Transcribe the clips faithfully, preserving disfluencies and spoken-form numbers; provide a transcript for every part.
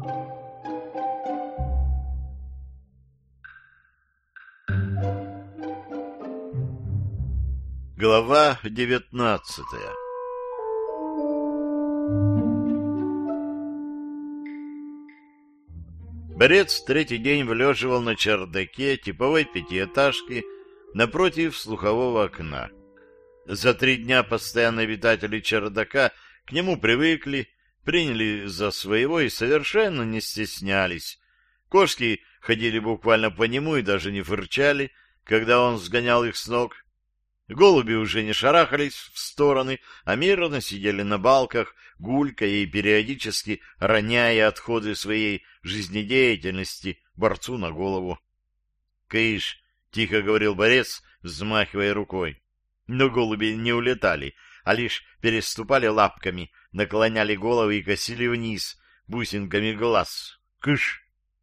Глава девятнадцатая. Борец третий день влеживал на чердаке типовой пятиэтажки напротив слухового окна. За три дня постоянные обитатели чердака к нему привыкли, приняли за своего и совершенно не стеснялись. Кошки ходили буквально по нему и даже не фырчали, когда он сгонял их с ног. Голуби уже не шарахались в стороны, а мирно сидели на балках, гулькая и периодически роняя отходы своей жизнедеятельности борцу на голову. — Кыш! — тихо говорил борец, взмахивая рукой. Но голуби не улетали, а лишь переступали лапками, наклоняли головы и косили вниз бусинками глаз. — Кыш!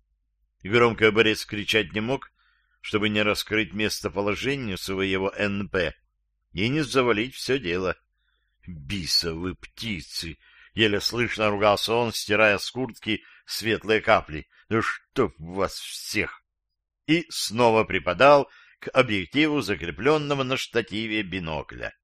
Громко борец кричать не мог, чтобы не раскрыть местоположение своего эн пэ и не завалить все дело. «Бисовы птицы!» — еле слышно ругался он, стирая с куртки светлые капли. «Да чтоб вас всех!» И снова припадал к объективу, закрепленному на штативе бинокля.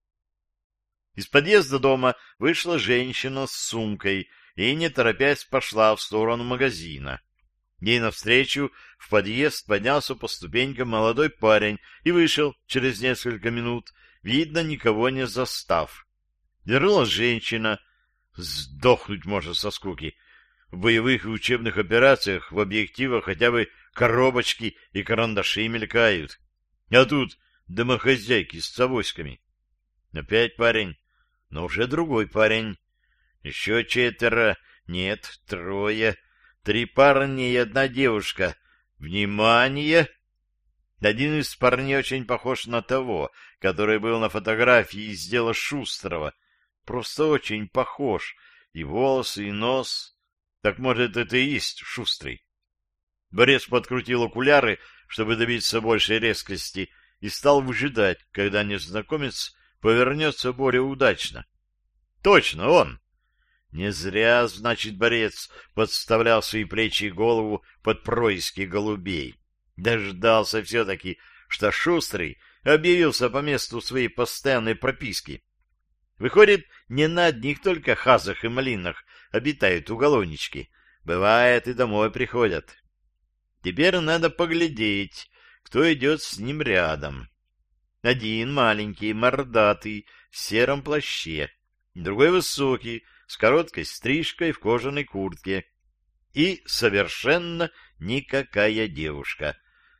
Из подъезда дома вышла женщина с сумкой и, не торопясь, пошла в сторону магазина. Ей навстречу в подъезд поднялся по ступенькам молодой парень и вышел через несколько минут, видно, никого не застав. Вернулась женщина. Сдохнуть можно со скуки. В боевых и учебных операциях в объективах хотя бы коробочки и карандаши мелькают. А тут домохозяйки с авоськами. Опять парень, но уже другой парень. Еще четверо, нет, трое. Три парня и одна девушка. Внимание! Один из парней очень похож на того, который был на фотографии из дела Шустрого. Просто очень похож. И волосы, и нос. Так, может, это и есть Шустрый. Борец подкрутил окуляры, чтобы добиться большей резкости, и стал выжидать, когда незнакомец повернется более удачно. Точно он! Не зря, значит, борец подставлял свои плечи и голову под происки голубей. Дождался все-таки, что Шустрый объявился по месту своей постоянной прописки. Выходит, не на одних только хазах и малинах обитают уголовнички. Бывает, и домой приходят. Теперь надо поглядеть, кто идет с ним рядом. Один маленький, мордатый, в сером плаще, другой высокий, с короткой стрижкой в кожаной куртке. И совершенно никакая девушка.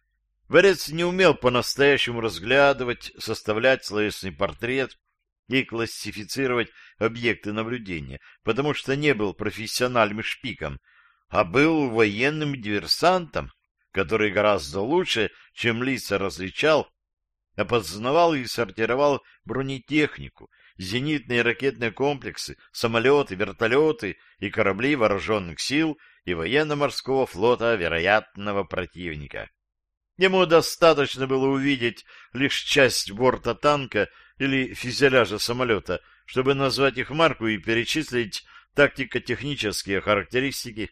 Борец не умел по-настоящему разглядывать, составлять словесный портрет и классифицировать объекты наблюдения, потому что не был профессиональным шпиком, а был военным диверсантом, который гораздо лучше, чем лица различал, опознавал и сортировал бронетехнику, зенитные и ракетные комплексы, самолеты, вертолеты и корабли вооруженных сил и военно-морского флота вероятного противника. Ему достаточно было увидеть лишь часть борта танка или фюзеляжа самолета, чтобы назвать их марку и перечислить тактико-технические характеристики.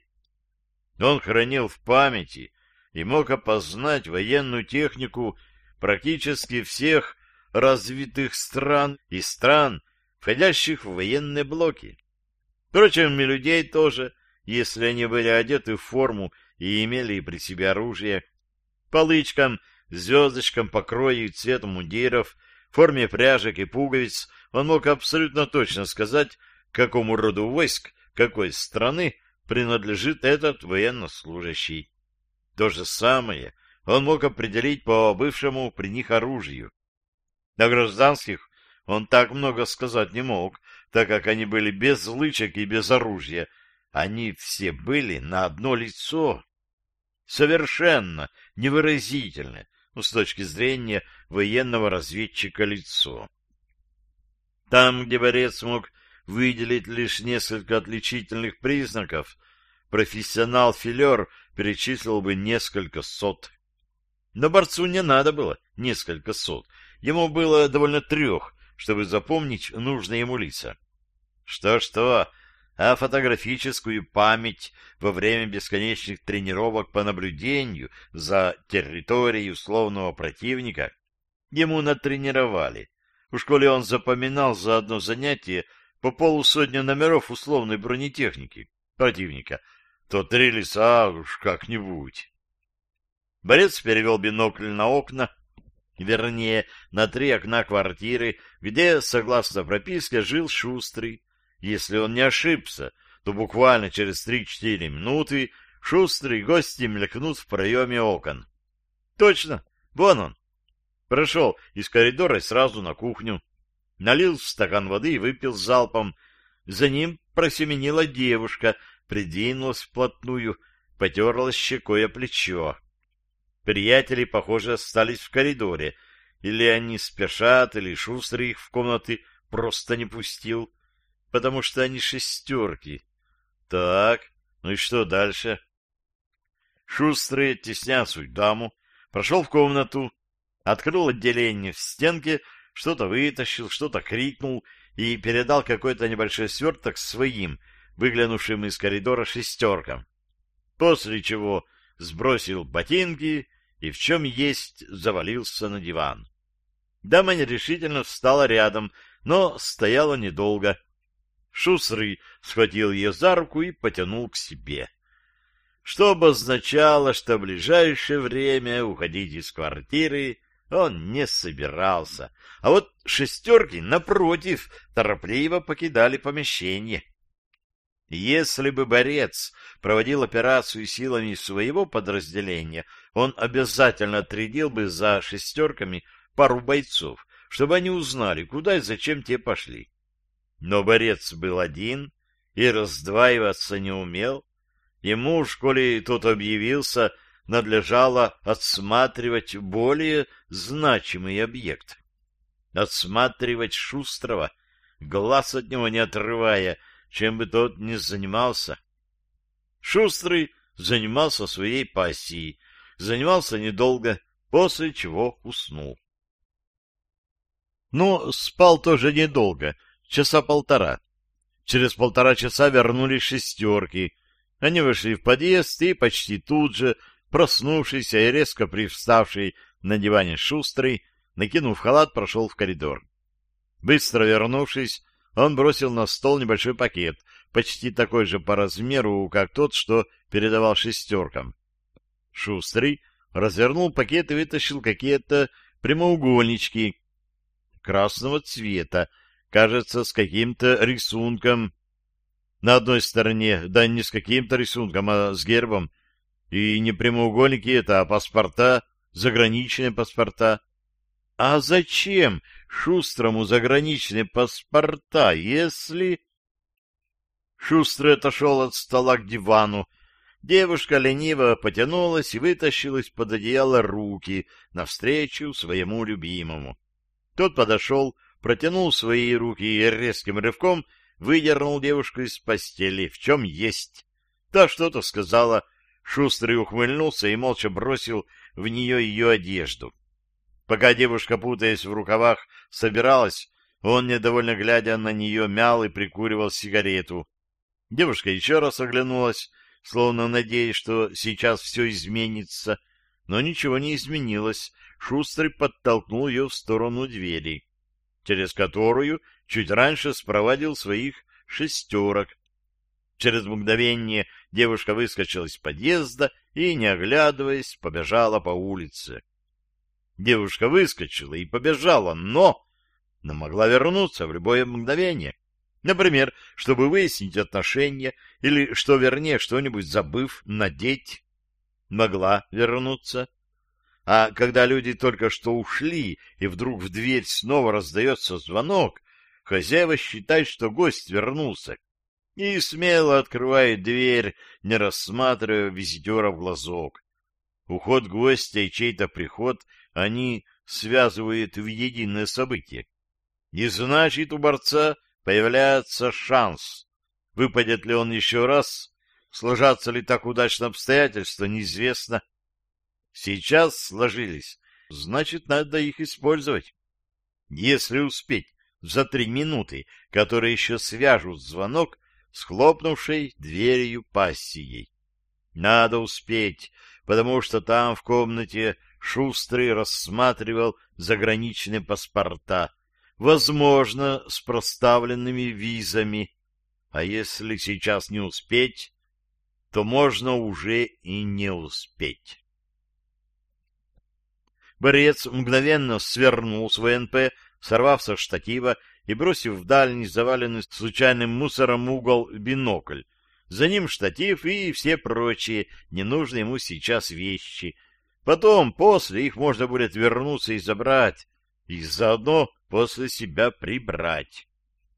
Он хранил в памяти и мог опознать военную технику практически всех развитых стран и стран, входящих в военные блоки. Впрочем, и людей тоже, если они были одеты в форму и имели при себе оружие. По лычкам, звездочкам, покрою и цвету мундиров, форме пряжек и пуговиц он мог абсолютно точно сказать, к какому роду войск какой страны принадлежит этот военнослужащий. То же самое он мог определить по бывшему при них оружию. О гражданских он так много сказать не мог, так как они были без лычек и без оружия. Они все были на одно лицо. Совершенно невыразительное, ну, с точки зрения военного разведчика, лицо. Там, где борец мог выделить лишь несколько отличительных признаков, профессионал-филер перечислил бы несколько сот. Но борцу не надо было несколько сот. Ему было довольно трех, чтобы запомнить нужные ему лица. Что-что, а фотографическую память во время бесконечных тренировок по наблюдению за территорией условного противника ему натренировали. В школе он запоминал за одно занятие по полусотни номеров условной бронетехники противника, то три лица уж как-нибудь. Борец перевел бинокль на окна, вернее, на три окна квартиры, где, согласно прописке, жил Шустрый. Если он не ошибся, то буквально через три-четыре минуты Шустрый гости мелькнут в проеме окон. Точно, вон он. Прошел из коридора и сразу на кухню. Налил в стакан воды и выпил залпом. За ним просеменила девушка, придвинулась вплотную, потерлась щекой о плечо. Приятели, похоже, остались в коридоре. Или они спешат, или Шустрый их в комнаты просто не пустил, потому что они шестерки. Так, ну и что дальше? Шустрый, тесня суть даму, прошел в комнату, открыл отделение в стенке, что-то вытащил, что-то крикнул и передал какой-то небольшой сверток своим, выглянувшим из коридора шестеркам. После чего сбросил ботинки и в чем есть завалился на диван. Дама нерешительно встала рядом, но стояла недолго. Шустрый схватил ее за руку и потянул к себе, что обозначало, что в ближайшее время уходить из квартиры он не собирался, а вот шестерки, напротив, торопливо покидали помещение. Если бы борец проводил операцию силами своего подразделения, он обязательно отрядил бы за шестерками пару бойцов, чтобы они узнали, куда и зачем те пошли. Но борец был один и раздваиваться не умел. Ему, в школе тот объявился, надлежало отсматривать более значимый объект. Отсматривать Шустрого, глаз от него не отрывая, чем бы тот ни занимался. Шустрый занимался своей пассией, занимался недолго, после чего уснул. Но спал тоже недолго, часа полтора. Через полтора часа вернулись шестерки. Они вошли в подъезд, и почти тут же проснувшийся и резко привставший на диване Шустрый, накинув халат, прошел в коридор. Быстро вернувшись, он бросил на стол небольшой пакет, почти такой же по размеру, как тот, что передавал шестеркам. Шустрый развернул пакет и вытащил какие-то прямоугольнички красного цвета, кажется, с каким-то рисунком. На одной стороне, да не с каким-то рисунком, а с гербом. И не прямоугольники это, а паспорта, заграничные паспорта. А зачем Шустрому заграничные паспорта, если... Шустрый отошел от стола к дивану. Девушка лениво потянулась и вытащила из-под одеяла руки навстречу своему любимому. Тот подошел, протянул свои руки и резким рывком выдернул девушку из постели, в чем есть. Та что-то сказала. Шустрый ухмыльнулся и молча бросил в нее ее одежду. Пока девушка, путаясь в рукавах, собиралась, он, недовольно глядя на нее, мял и прикуривал сигарету. Девушка еще раз оглянулась, словно надеясь, что сейчас все изменится, но ничего не изменилось. Шустрый подтолкнул ее в сторону двери, через которую чуть раньше спровадил своих шестерок. Через мгновение девушка выскочила из подъезда и, не оглядываясь, побежала по улице. Девушка выскочила и побежала, но... но могла вернуться в любое мгновение. Например, чтобы выяснить отношения или, что вернее, что-нибудь забыв, надеть. Могла вернуться. А когда люди только что ушли, и вдруг в дверь снова раздается звонок, хозяева считают, что гость вернулся, и смело открывает дверь, не рассматривая визитера в глазок. Уход гостя и чей-то приход они связывают в единое событие. И значит, у борца появляется шанс. Выпадет ли он еще раз, сложатся ли так удачно обстоятельства, неизвестно. Сейчас сложились, значит, надо их использовать. Если успеть за три минуты, которые еще свяжут звонок, с хлопнувшей дверью пассией. Надо успеть, потому что там в комнате Шустрый рассматривал заграничные паспорта, возможно, с проставленными визами. А если сейчас не успеть, то можно уже и не успеть. Борец мгновенно свернул с ВНП, сорвав со штатива и бросив в дальний, заваленный случайным мусором угол, бинокль. За ним штатив и все прочие ненужные ему сейчас вещи. Потом, после, их можно будет вернуться и забрать, и заодно после себя прибрать.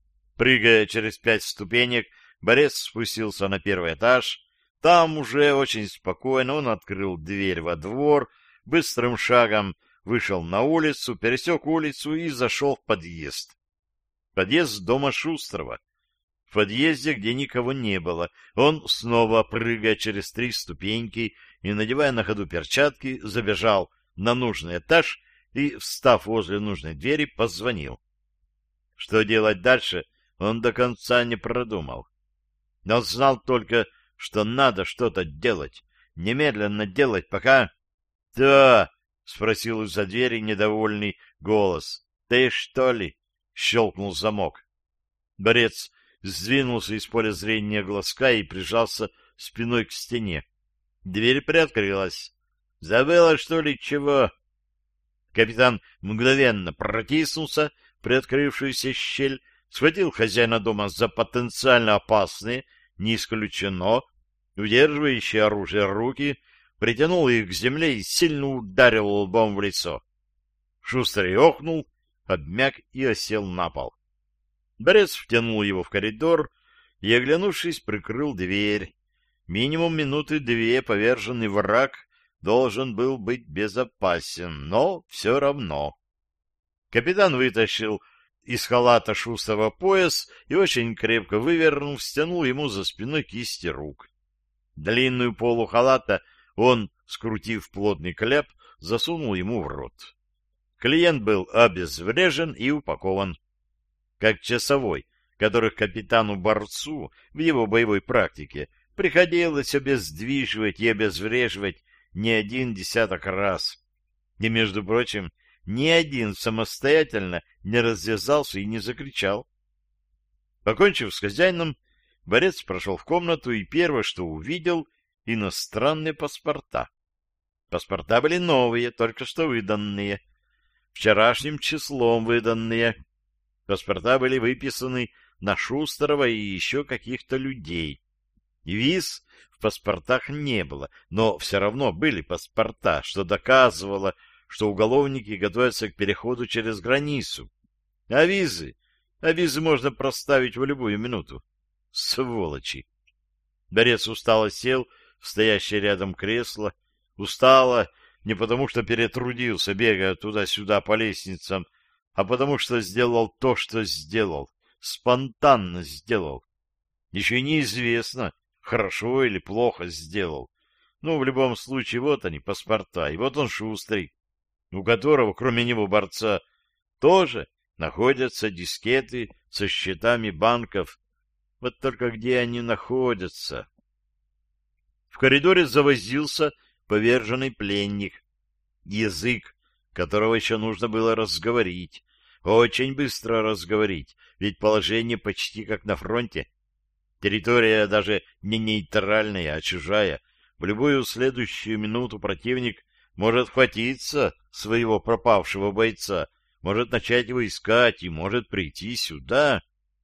Прыгая через пять ступенек, борец спустился на первый этаж. Там уже очень спокойно он открыл дверь во двор, быстрым шагом вышел на улицу, пересек улицу и зашел в подъезд. Подъезд дома Шустрого. В подъезде, где никого не было, он, снова прыгая через три ступеньки и надевая на ходу перчатки, забежал на нужный этаж и, встав возле нужной двери, позвонил. Что делать дальше, он до конца не продумал. Он знал только, что надо что-то делать, немедленно делать, пока... — Да, — спросил из-за двери недовольный голос. — Ты что ли? — щелкнул замок. Борец сдвинулся из поля зрения глазка и прижался спиной к стене. Дверь приоткрылась. — Забыла, что ли, чего? Капитан мгновенно протиснулся в приоткрывшуюся щель, схватил хозяина дома за потенциально опасные, не исключено, удерживающие оружие руки, притянул их к земле и сильно ударил лбом в лицо. Шустрый охнул, обмяк и осел на пол. Борец втянул его в коридор и, оглянувшись, прикрыл дверь. Минимум минуты две поверженный враг должен был быть безопасен, но все равно. Капитан вытащил из халата Шустрого пояс и, очень крепко вывернув, стянул ему за спиной кисти рук. Длинную полу халата он, скрутив плотный кляп, засунул ему в рот. Клиент был обезврежен и упакован. Как часовой, которых капитану-борцу в его боевой практике приходилось обездвиживать и обезвреживать не один десяток раз. И, между прочим, ни один самостоятельно не развязался и не закричал. Покончив с хозяином, борец прошел в комнату и первое, что увидел, — иностранные паспорта. Паспорта были новые, только что выданные, вчерашним числом выданные. Паспорта были выписаны на Шустрого и еще каких-то людей. Виз в паспортах не было, но все равно были паспорта, что доказывало, что уголовники готовятся к переходу через границу. А визы? А визы можно проставить в любую минуту. Сволочи! Борец устало сел в стоящее рядом кресло. Устало не потому, что перетрудился, бегая туда-сюда по лестницам, а потому что сделал то, что сделал. Спонтанно сделал. Еще неизвестно, хорошо или плохо сделал. Но в любом случае, вот они, паспорта, и вот он Шустрый, у которого, кроме него, борца, тоже находятся дискеты со счетами банков. Вот только где они находятся? В коридоре завозился поверженный пленник. Язык, которого еще нужно было разговорить. Очень быстро разговорить, ведь положение почти как на фронте. Территория даже не нейтральная, а чужая. В любую следующую минуту противник может хватиться своего пропавшего бойца, может начать его искать и может прийти сюда.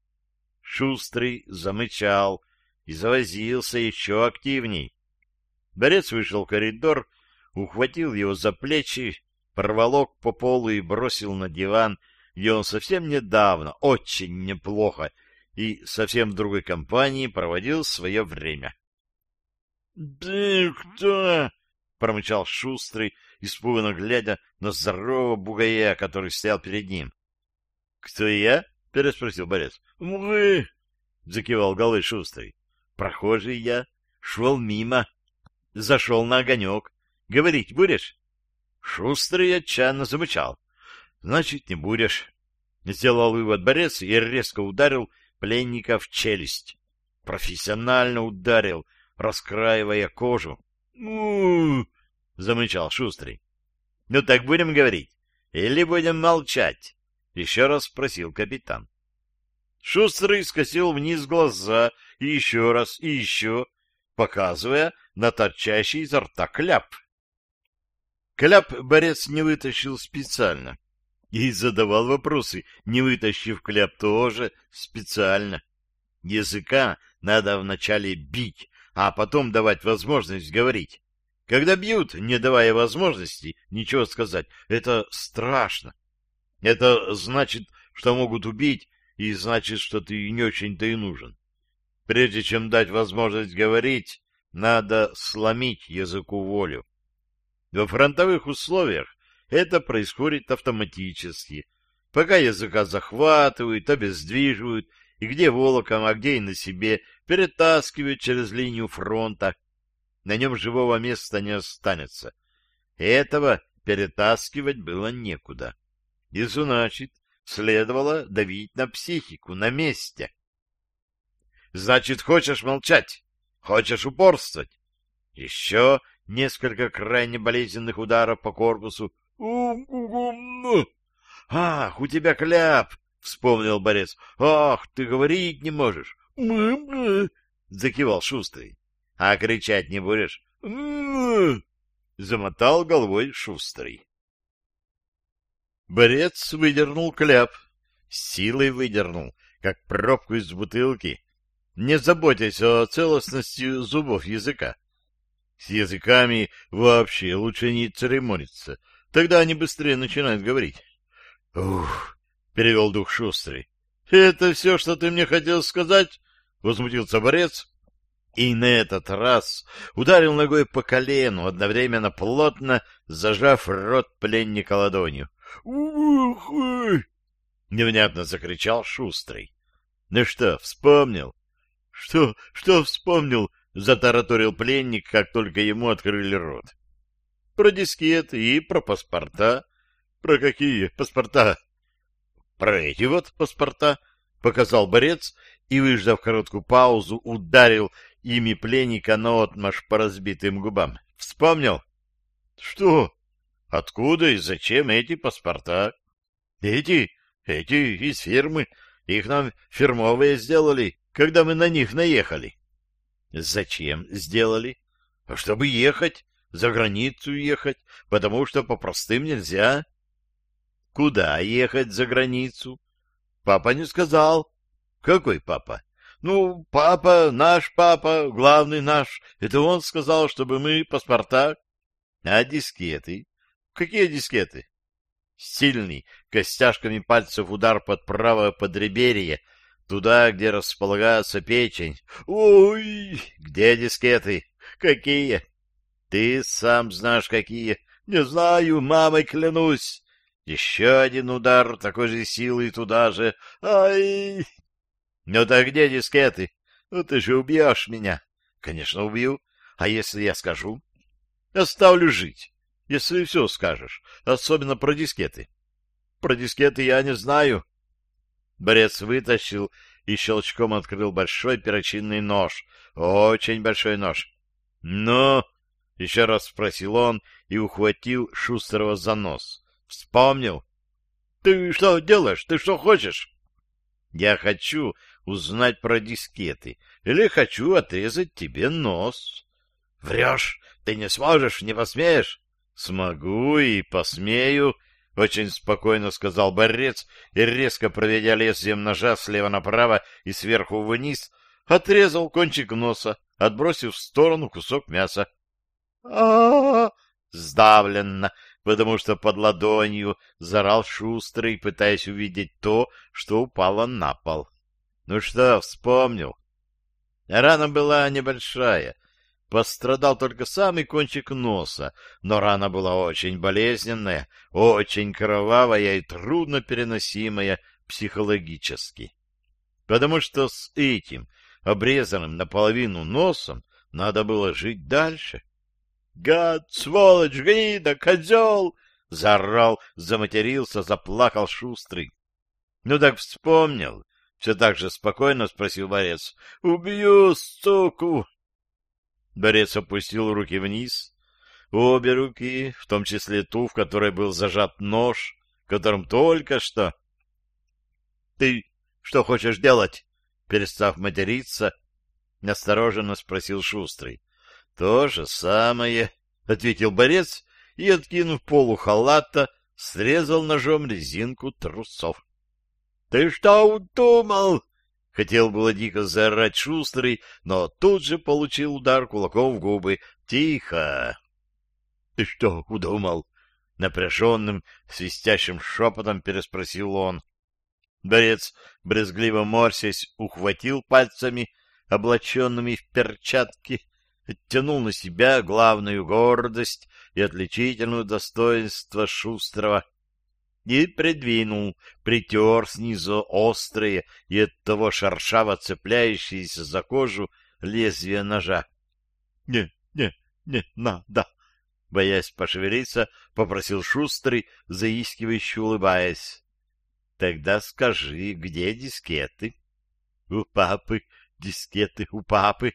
Шустрый замычал и завозился еще активней. Борец вышел в коридор, ухватил его за плечи, проволок по полу и бросил на диван, где он совсем недавно, очень неплохо и совсем в другой компании проводил свое время. — Ты кто? — промычал Шустрый, испуганно глядя на здорового бугая, который стоял перед ним. — Кто я? — переспросил борец. — Вы! — закивал головой Шустрый. — Прохожий я. Шел мимо. Зашел на огонек. Говорить будешь? Шустрый отчаянно замычал. — Значит, не будешь. Сделал вывод борец и резко ударил пленника в челюсть. профессионально ударил, раскраивая кожу. «У-у-у!» — замычал Шустрый. — Ну так будем говорить? Или будем молчать? — еще раз спросил капитан. Шустрый скосил вниз глаза и еще раз, и еще, показывая на торчащий изо рта кляп. Кляп борец не вытащил специально. И задавал вопросы, не вытащив кляп тоже специально. Языка надо вначале бить, а потом давать возможность говорить. Когда бьют, не давая возможности ничего сказать, это страшно. Это значит, что могут убить, и значит, что ты не очень-то и нужен. Прежде чем дать возможность говорить, надо сломить языку волю. Во фронтовых условиях это происходит автоматически. Пока языка захватывают, обездвиживают, и где волоком, а где и на себе, перетаскивают через линию фронта, на нем живого места не останется. Этого перетаскивать было некуда. И значит, следовало давить на психику, на месте. Значит, хочешь молчать? Хочешь упорствовать? Еще несколько крайне болезненных ударов по корпусу. «Ах, у тебя кляп!» — вспомнил борец. «Ах, ты говорить не можешь!» — закивал Шустрый. — А кричать не будешь? — замотал головой Шустрый. Борец выдернул кляп, силой выдернул, как пробку из бутылки, не заботясь о целостности зубов языка. С языками вообще лучше не церемониться, тогда они быстрее начинают говорить. — Ух! — перевел дух Шустрый. — Это все, что ты мне хотел сказать? — возмутился борец. И на этот раз ударил ногой по колену, одновременно плотно зажав рот пленника ладонью. «Ух!» — невнятно закричал Шустрый. «Ну что, вспомнил?» «Что, что вспомнил?» — затараторил пленник, как только ему открыли рот. «Про дискеты и про паспорта». «Про какие паспорта?» «Про эти вот паспорта», — показал борец и, выждав короткую паузу, ударил ими пленника наотмашь по разбитым губам. Вспомнил? Что? Откуда и зачем эти паспорта? Эти? Эти из фирмы. Их нам фирмовые сделали, когда мы на них наехали. Зачем сделали? Чтобы ехать, за границу ехать, потому что по простым нельзя. Куда ехать за границу? Папа не сказал. Какой папа? Ну, папа, наш папа, главный наш, это он сказал, чтобы мы паспорта. А дискеты? Какие дискеты? Сильный, костяшками пальцев удар под правое подреберье, туда, где располагается печень. Ой, где дискеты? Какие? Ты сам знаешь, какие. Не знаю, мамой клянусь. Еще один удар такой же силы туда же. Ай! Ну так где дискеты? Ну ты же убьешь меня. Конечно, убью. А если я скажу? Оставлю жить, если все скажешь, особенно про дискеты. Про дискеты я не знаю. Борец вытащил и щелчком открыл большой перочинный нож. Очень большой нож. Ну, еще раз спросил он и ухватил Шустрого за нос. Вспомнил? Ты что делаешь? Ты что хочешь? Я хочу узнать про дискеты, или хочу отрезать тебе нос. Врешь, ты не сможешь, не посмеешь. Смогу и посмею, очень спокойно сказал борец и, резко проведя лезвием ножа слева направо и сверху вниз, отрезал кончик носа, отбросив в сторону кусок мяса. А-а-а! Сдавленно, потому что под ладонью заорал Шустрый, пытаясь увидеть то, что упало на пол. Ну что, вспомнил? Рана была небольшая. Пострадал только самый кончик носа, но рана была очень болезненная, очень кровавая и трудно переносимая психологически. Потому что с этим, обрезанным наполовину носом, надо было жить дальше. «Гад, сволочь, гнида, козел!» — заорал, заматерился, заплакал Шустрый. Ну так вспомнил. Все так же спокойно спросил Борец. — Убью, суку! Борец опустил руки вниз. Обе руки, в том числе ту, в которой был зажат нож, которым только что... — Ты что хочешь делать? Перестав материться, настороженно спросил Шустрый. — То же самое, — ответил Борец и, откинув полу халата, срезал ножом резинку трусов. — Ты что удумал? — хотел было дико заорать Шустрый, но тут же получил удар кулаком в губы. — Тихо! — Ты что удумал? — напряженным, свистящим шепотом переспросил он. Борец, брезгливо морщась, ухватил пальцами, облаченными в перчатки, оттянул на себя главную гордость и отличительное достоинство Шустрого и придвинул, притер снизу острые и оттого шершаво цепляющиеся за кожу лезвия ножа. — Не, не, не надо! — боясь пошевелиться, попросил Шустрый, заискивающе улыбаясь. — Тогда скажи, где дискеты? — У папы дискеты, у папы.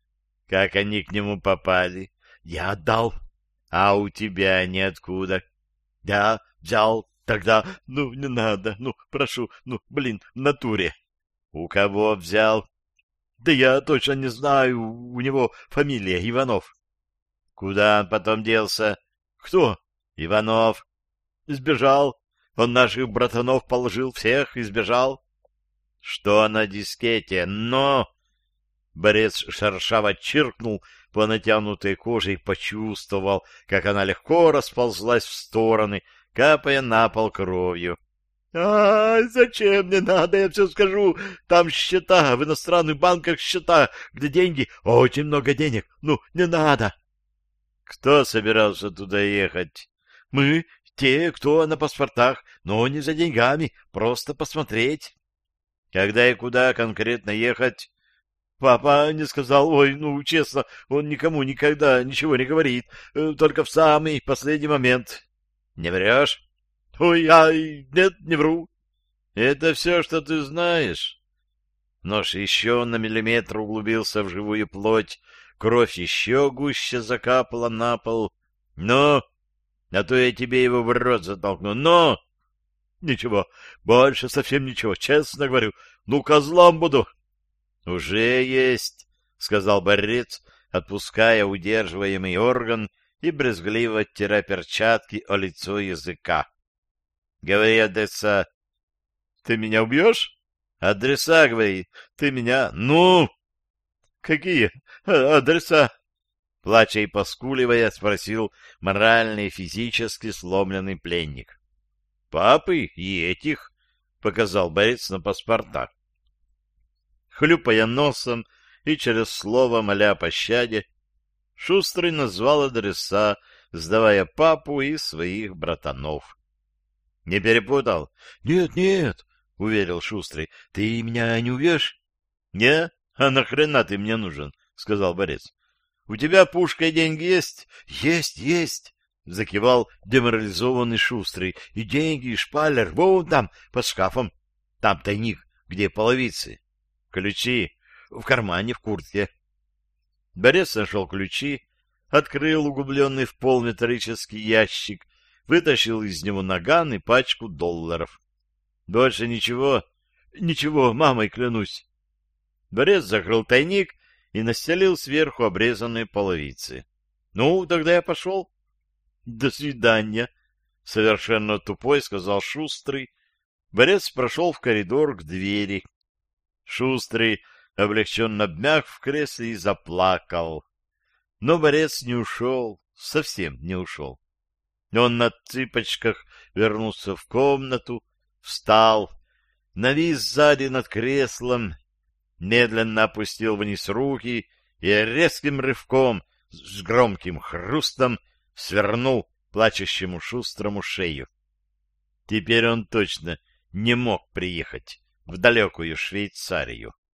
— Как они к нему попали? — Я отдал. — А у тебя ниоткуда? — Да, взял тогда. Ну, не надо, ну, прошу, ну, блин, в натуре. — У кого взял? — Да я точно не знаю, у него фамилия Иванов. — Куда он потом делся? — Кто? — Иванов. — Сбежал. Он наших братанов положил всех и сбежал. — Что на дискете? Но... Борец шершаво чиркнул по натянутой коже и почувствовал, как она легко расползлась в стороны, капая на пол кровью. — А зачем мне надо, я все скажу. Там счета, в иностранных банках счета, где деньги, очень много денег. Ну, не надо. — Кто собирался туда ехать? — Мы, те, кто на паспортах, но не за деньгами, просто посмотреть. — Когда и куда конкретно ехать? — Папа не сказал. Ой, ну, честно, он никому никогда ничего не говорит, только в самый последний момент. — Не врешь? — Ой, ай, нет, не вру. — Это все, что ты знаешь? Нож еще на миллиметр углубился в живую плоть, кровь еще гуще закапала на пол. — Ну, а то я тебе его в рот затолкну. Ну! — Ничего, больше совсем ничего, честно говорю. Ну, козлом буду. — Уже есть, — сказал Борец, отпуская удерживаемый орган и брезгливо оттирая перчатки о лицо языка. — Говори адреса. — Ты меня убьешь? — Адреса, говори. Ты меня... Ну! — Какие адреса? Плача и поскуливая, спросил морально и физически сломленный пленник. — Папы и этих, — показал Борец на паспорта. Хлюпая носом и через слово моля о пощаде, Шустрый назвал адреса, сдавая папу и своих братанов. — Не перепутал? — Нет, нет, — уверил Шустрый. — Ты меня не убьешь? — Не, а нахрена ты мне нужен? — сказал Борец. — У тебя пушка и деньги есть? — Есть, есть, — закивал деморализованный Шустрый. — И деньги, и шпалер, вон там, под шкафом. Там тайник, где половицы. — Ключи в кармане, в куртке. Борец нашел ключи, открыл углубленный в пол металлический ящик, вытащил из него наган и пачку долларов. — Больше ничего? — Ничего, мамой клянусь. Борец закрыл тайник и настелил сверху обрезанные половицы. — Ну, тогда я пошел. — До свидания, — совершенно тупой сказал Шустрый. Борец прошел в коридор к двери. Шустрый облегченно обмяк в кресле и заплакал. Но Борец не ушел, совсем не ушел. Он на цыпочках вернулся в комнату, встал, навис сзади над креслом, медленно опустил вниз руки и резким рывком, с громким хрустом, свернул плачущему Шустрому шею. Теперь он точно не мог приехать в далекую Швейцарию.